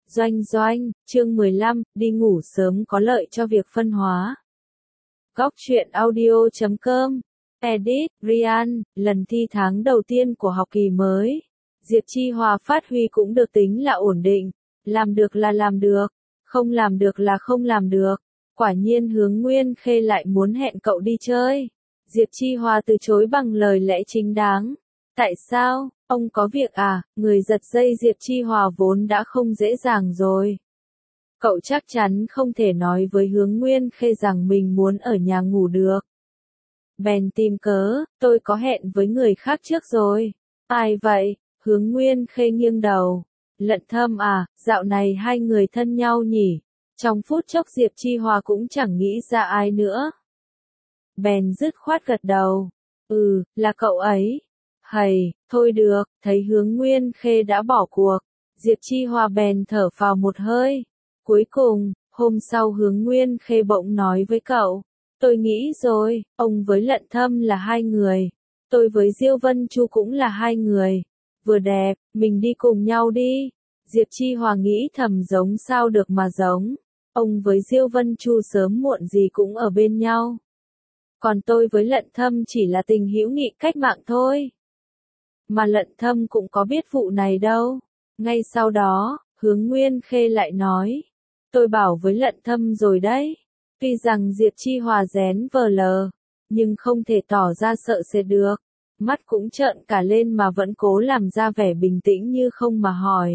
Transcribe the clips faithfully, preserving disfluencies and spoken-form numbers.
Doanh doanh, chương mười lăm, đi ngủ sớm có lợi cho việc phân hóa. Góc truyện audio chấm com, edit, Ryan, lần thi tháng đầu tiên của học kỳ mới. Diệp Chi Hòa phát huy cũng được tính là ổn định, làm được là làm được, không làm được là không làm được. Quả nhiên Hướng Nguyên Khê lại muốn hẹn cậu đi chơi. Diệp Chi Hòa từ chối bằng lời lẽ chính đáng. Tại sao? Ông có việc à? Người giật dây Diệp Chi Hòa vốn đã không dễ dàng rồi. Cậu chắc chắn không thể nói với Hướng Nguyên Khê rằng mình muốn ở nhà ngủ được. Bèn tìm cớ, tôi có hẹn với người khác trước rồi. Ai vậy? Hướng Nguyên Khê nghiêng đầu. Lận Thâm à, dạo này hai người thân nhau nhỉ? Trong phút chốc Diệp Chi Hòa cũng chẳng nghĩ ra ai nữa. Bèn dứt khoát gật đầu. Ừ, là cậu ấy. Hầy, thôi được, thấy Hướng Nguyên Khê đã bỏ cuộc. Diệp Chi Hòa bèn thở phào một hơi. Cuối cùng, hôm sau Hướng Nguyên Khê bỗng nói với cậu. Tôi nghĩ rồi, ông với Lận Thâm là hai người. Tôi với Diêu Vân Chu cũng là hai người. Vừa đẹp, mình đi cùng nhau đi. Diệp Chi Hòa nghĩ thầm giống sao được mà giống. Ông với Diêu Vân Chu sớm muộn gì cũng ở bên nhau. Còn tôi với Lận Thâm chỉ là tình hữu nghị cách mạng thôi. Mà Lận Thâm cũng có biết vụ này đâu. Ngay sau đó, Hướng Nguyên Khê lại nói. Tôi bảo với Lận Thâm rồi đấy. Tuy rằng Diệp Chi Hòa rén vờ lờ, nhưng không thể tỏ ra sợ sệt được. Mắt cũng trợn cả lên mà vẫn cố làm ra vẻ bình tĩnh như không mà hỏi.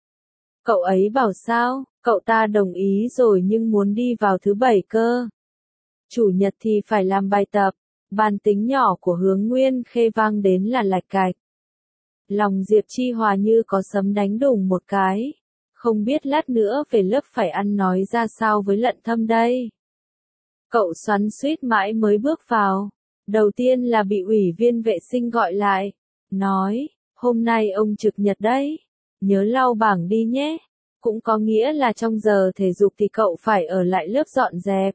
Cậu ấy bảo sao? Cậu ta đồng ý rồi nhưng muốn đi vào thứ bảy cơ. Chủ nhật thì phải làm bài tập. Bàn tính nhỏ của Hướng Nguyên Khê vang đến là lạch cạch. Lòng Diệp Chi Hòa như có sấm đánh đùng một cái. Không biết lát nữa về lớp phải ăn nói ra sao với Lận Thâm đây. Cậu xoắn xuýt mãi mới bước vào. Đầu tiên là bị ủy viên vệ sinh gọi lại. Nói, hôm nay ông trực nhật đấy. Nhớ lau bảng đi nhé. Cũng có nghĩa là trong giờ thể dục thì cậu phải ở lại lớp dọn dẹp.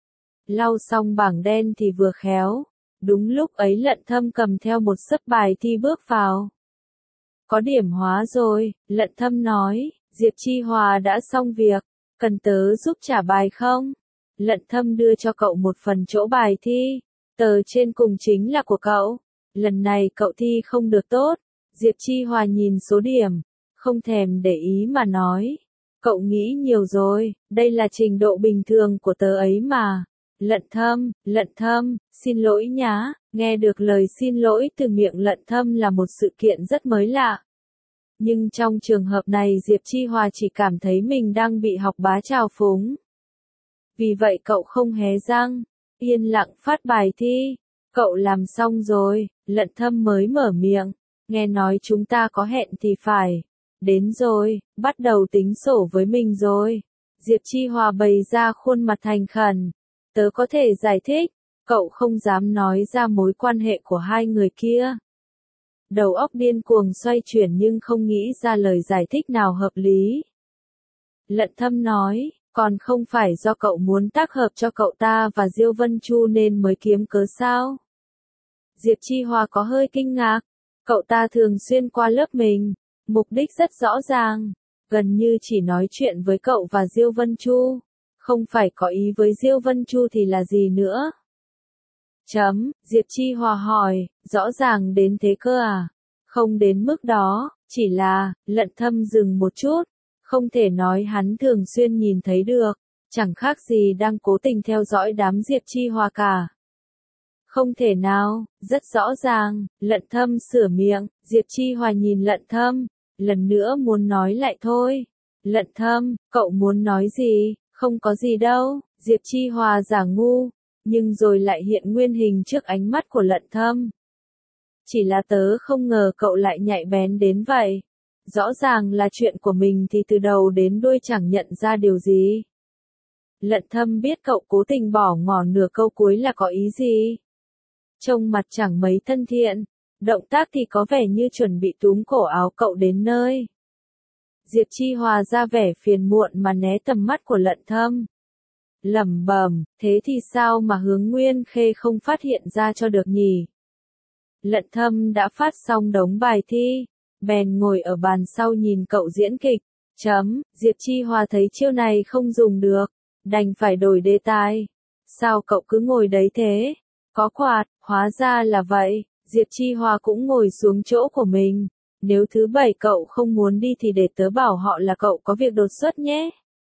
Lau xong bảng đen thì vừa khéo. Đúng lúc ấy Lận Thâm cầm theo một xấp bài thi bước vào. Có điểm hóa rồi, Lận Thâm nói, Diệp Chi Hòa đã xong việc, cần tớ giúp trả bài không? Lận Thâm đưa cho cậu một phần chỗ bài thi, tờ trên cùng chính là của cậu. Lần này cậu thi không được tốt. Diệp Chi Hòa nhìn số điểm, không thèm để ý mà nói. Cậu nghĩ nhiều rồi, đây là trình độ bình thường của tớ ấy mà. Lận Thâm, Lận Thâm, xin lỗi nhá. Nghe được lời xin lỗi từ miệng Lận Thâm là một sự kiện rất mới lạ. Nhưng trong trường hợp này Diệp Chi Hòa chỉ cảm thấy mình đang bị học bá trào phúng. Vì vậy cậu không hé răng, yên lặng phát bài thi. Cậu làm xong rồi, Lận Thâm mới mở miệng. Nghe nói chúng ta có hẹn thì phải. Đến rồi, bắt đầu tính sổ với mình rồi. Diệp Chi Hòa bày ra khuôn mặt thành khẩn. Tớ có thể giải thích. Cậu không dám nói ra mối quan hệ của hai người kia. Đầu óc điên cuồng xoay chuyển nhưng không nghĩ ra lời giải thích nào hợp lý. Lận Thâm nói, còn không phải do cậu muốn tác hợp cho cậu ta và Diêu Vân Chu nên mới kiếm cớ sao? Diệp Chi Hòa có hơi kinh ngạc. Cậu ta thường xuyên qua lớp mình, mục đích rất rõ ràng, gần như chỉ nói chuyện với cậu và Diêu Vân Chu. Không phải có ý với Diêu Vân Chu thì là gì nữa? Chấm, Diệp Chi Hòa hỏi, rõ ràng đến thế cơ à? Không đến mức đó, chỉ là, Lận Thâm dừng một chút, không thể nói hắn thường xuyên nhìn thấy được, chẳng khác gì đang cố tình theo dõi đám Diệp Chi Hòa cả. Không thể nào, rất rõ ràng, Lận Thâm sửa miệng, Diệp Chi Hòa nhìn Lận Thâm, lần nữa muốn nói lại thôi. Lận Thâm, cậu muốn nói gì? Không có gì đâu, Diệp Chi Hòa giả ngu. Nhưng rồi lại hiện nguyên hình trước ánh mắt của Lận Thâm. Chỉ là tớ không ngờ cậu lại nhạy bén đến vậy. Rõ ràng là chuyện của mình thì từ đầu đến đuôi chẳng nhận ra điều gì. Lận Thâm biết cậu cố tình bỏ ngỏ nửa câu cuối là có ý gì. Trông mặt chẳng mấy thân thiện, động tác thì có vẻ như chuẩn bị túm cổ áo cậu đến nơi. Diệp Chi Hòa ra vẻ phiền muộn mà né tầm mắt của Lận Thâm. Lẩm bẩm, thế thì sao mà Hướng Nguyên Khê không phát hiện ra cho được nhỉ? Lận Thâm đã phát xong đống bài thi, bèn ngồi ở bàn sau nhìn cậu diễn kịch, Chấm, Diệp Chi Hòa thấy chiêu này không dùng được, đành phải đổi đề tài. Sao cậu cứ ngồi đấy thế? Có quạt, hóa ra là vậy. Diệp Chi Hòa cũng ngồi xuống chỗ của mình. Nếu thứ bảy cậu không muốn đi thì để tớ bảo họ là cậu có việc đột xuất nhé.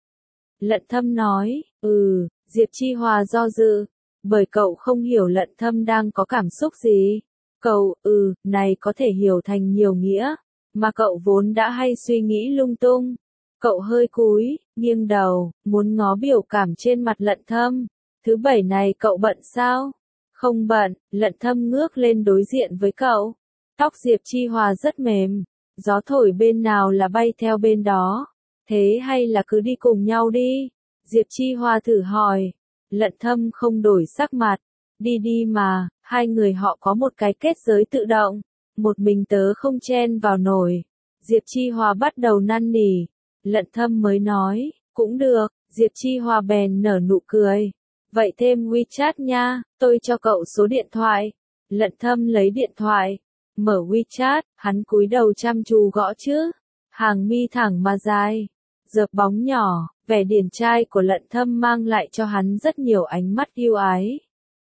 Lận Thâm nói, ừ, Diệp Chi Hòa do dự, bởi cậu không hiểu Lận Thâm đang có cảm xúc gì. Cậu, ừ, này có thể hiểu thành nhiều nghĩa, mà cậu vốn đã hay suy nghĩ lung tung. Cậu hơi cúi, nghiêng đầu, muốn ngó biểu cảm trên mặt Lận Thâm. Thứ bảy này cậu bận sao? Không bận, Lận Thâm ngước lên đối diện với cậu. Tóc Diệp Chi Hòa rất mềm, gió thổi bên nào là bay theo bên đó. Thế hay là cứ đi cùng nhau đi? Diệp Chi Hòa thử hỏi. Lận Thâm không đổi sắc mặt. Đi đi mà, hai người họ có một cái kết giới tự động. Một mình tớ không chen vào nổi. Diệp Chi Hòa bắt đầu năn nỉ. Lận Thâm mới nói, cũng được. Diệp Chi Hòa bèn nở nụ cười. Vậy thêm WeChat nha, tôi cho cậu số điện thoại. Lận Thâm lấy điện thoại, mở WeChat, hắn cúi đầu chăm chú gõ chữ. Hàng mi thẳng mà dài, dợp bóng nhỏ, vẻ điển trai của Lận Thâm mang lại cho hắn rất nhiều ánh mắt yêu ái.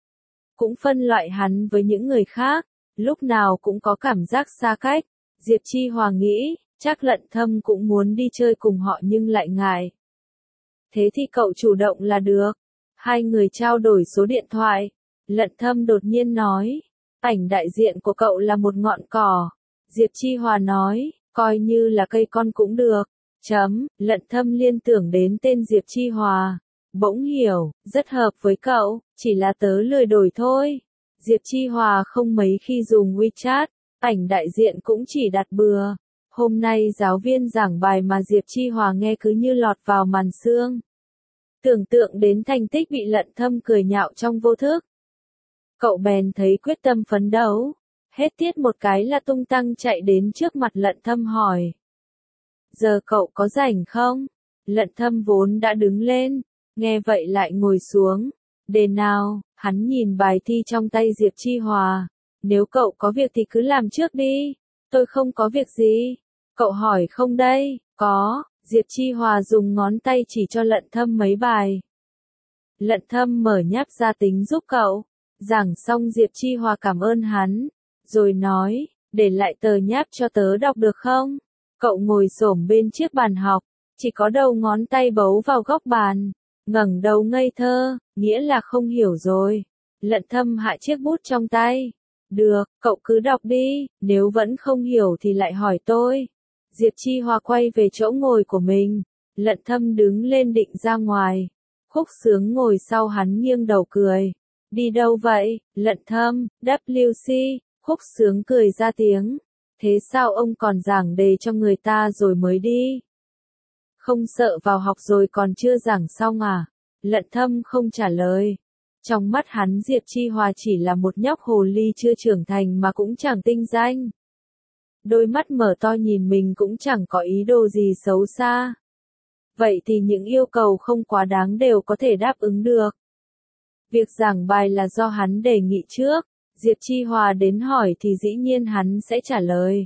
Cũng phân loại hắn với những người khác, lúc nào cũng có cảm giác xa cách. Diệp Chi Hòa nghĩ, chắc Lận Thâm cũng muốn đi chơi cùng họ nhưng lại ngại. Thế thì cậu chủ động là được. Hai người trao đổi số điện thoại. Lận Thâm đột nhiên nói, ảnh đại diện của cậu là một ngọn cỏ. Diệp Chi Hòa nói, coi như là cây con cũng được. Chấm, Lận Thâm liên tưởng đến tên Diệp Chi Hòa. Bỗng hiểu, rất hợp với cậu, chỉ là tớ lười đổi thôi. Diệp Chi Hòa không mấy khi dùng WeChat, ảnh đại diện cũng chỉ đặt bừa. Hôm nay giáo viên giảng bài mà Diệp Chi Hòa nghe cứ như lọt vào màn xương. Tưởng tượng đến thành tích bị Lận Thâm cười nhạo trong vô thức. Cậu bèn thấy quyết tâm phấn đấu. Hết tiết một cái là tung tăng chạy đến trước mặt Lận Thâm hỏi. Giờ cậu có rảnh không? Lận Thâm vốn đã đứng lên, nghe vậy lại ngồi xuống. Đề nào, hắn nhìn bài thi trong tay Diệp Chi Hòa. Nếu cậu có việc thì cứ làm trước đi. Tôi không có việc gì. Cậu hỏi không đây? Có. Diệp Chi Hòa dùng ngón tay chỉ cho Lận Thâm mấy bài. Lận Thâm mở nháp ra tính giúp cậu. Giảng xong Diệp Chi Hòa cảm ơn hắn, rồi nói, để lại tờ nháp cho tớ đọc được không? Cậu ngồi xổm bên chiếc bàn học, chỉ có đầu ngón tay bấu vào góc bàn, ngẩng đầu ngây thơ, nghĩa là không hiểu rồi. Lận Thâm hạ chiếc bút trong tay. Được, cậu cứ đọc đi, nếu vẫn không hiểu thì lại hỏi tôi. Diệp Chi Hòa quay về chỗ ngồi của mình. Lận Thâm đứng lên định ra ngoài. Khúc Sướng ngồi sau hắn nghiêng đầu cười. Đi đâu vậy, Lận Thâm? W C, Khúc Sướng cười ra tiếng. Thế sao ông còn giảng đề cho người ta rồi mới đi? Không sợ vào học rồi còn chưa giảng xong à? Lận Thâm không trả lời. Trong mắt hắn Diệp Chi Hòa chỉ là một nhóc hồ ly chưa trưởng thành mà cũng chẳng tinh danh. Đôi mắt mở to nhìn mình cũng chẳng có ý đồ gì xấu xa. Vậy thì những yêu cầu không quá đáng đều có thể đáp ứng được. Việc giảng bài là do hắn đề nghị trước, Diệp Chi Hòa đến hỏi thì dĩ nhiên hắn sẽ trả lời.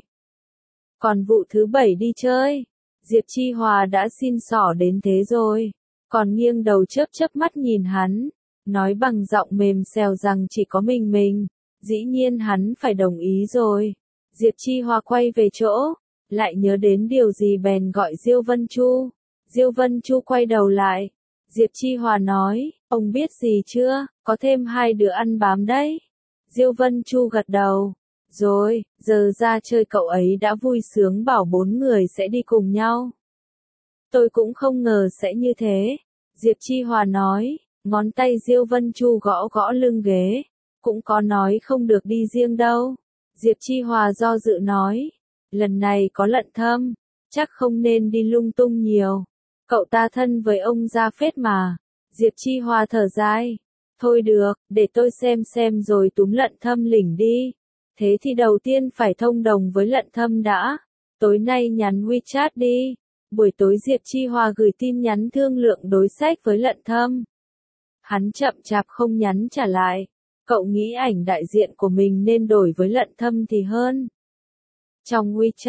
Còn vụ thứ bảy đi chơi, Diệp Chi Hòa đã xin xỏ đến thế rồi, còn nghiêng đầu chớp chớp mắt nhìn hắn, nói bằng giọng mềm xèo rằng chỉ có mình mình, dĩ nhiên hắn phải đồng ý rồi. Diệp Chi Hòa quay về chỗ, lại nhớ đến điều gì bèn gọi Diêu Vân Chu. Diêu Vân Chu quay đầu lại. Diệp Chi Hòa nói, ông biết gì chưa, có thêm hai đứa ăn bám đấy. Diêu Vân Chu gật đầu. Rồi, giờ ra chơi cậu ấy đã vui sướng bảo bốn người sẽ đi cùng nhau. Tôi cũng không ngờ sẽ như thế. Diệp Chi Hòa nói, ngón tay Diêu Vân Chu gõ gõ lưng ghế. Cũng có nói không được đi riêng đâu. Diệp Chi Hòa do dự nói, lần này có Lận Thâm, chắc không nên đi lung tung nhiều. Cậu ta thân với ông gia phết mà. Diệp Chi Hòa thở dài. Thôi được, để tôi xem xem rồi túm Lận Thâm lỉnh đi. Thế thì đầu tiên phải thông đồng với Lận Thâm đã. Tối nay nhắn WeChat đi. Buổi tối Diệp Chi Hòa gửi tin nhắn thương lượng đối sách với Lận Thâm. Hắn chậm chạp không nhắn trả lại. Cậu nghĩ ảnh đại diện của mình nên đổi với Lận Thâm thì hơn. Trong WeChat,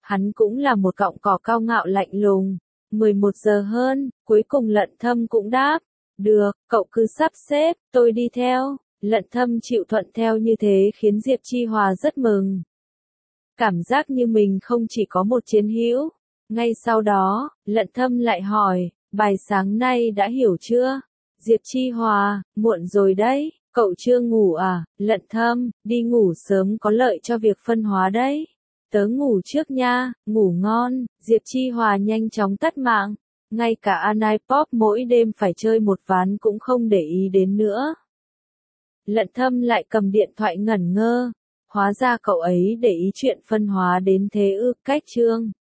Hắn cũng là một cọng cỏ cao ngạo lạnh lùng. mười một giờ hơn, cuối cùng Lận Thâm cũng đáp. Được, cậu cứ sắp xếp, tôi đi theo. Lận Thâm chịu thuận theo như thế khiến Diệp Chi Hòa rất mừng. Cảm giác như mình không chỉ có một chiến hữu. Ngay sau đó, Lận Thâm lại hỏi, bài sáng nay đã hiểu chưa? Diệp Chi Hòa, muộn rồi đấy, cậu chưa ngủ à? Lận Thâm, đi ngủ sớm có lợi cho việc phân hóa đấy. Tớ ngủ trước nha, ngủ ngon. Diệp Chi Hòa nhanh chóng tắt mạng. Ngay cả Anai Pop mỗi đêm phải chơi một ván cũng không để ý đến nữa. Lận Thâm lại cầm điện thoại ngẩn ngơ. Hóa ra cậu ấy để ý chuyện phân hóa đến thế ư? Cách chương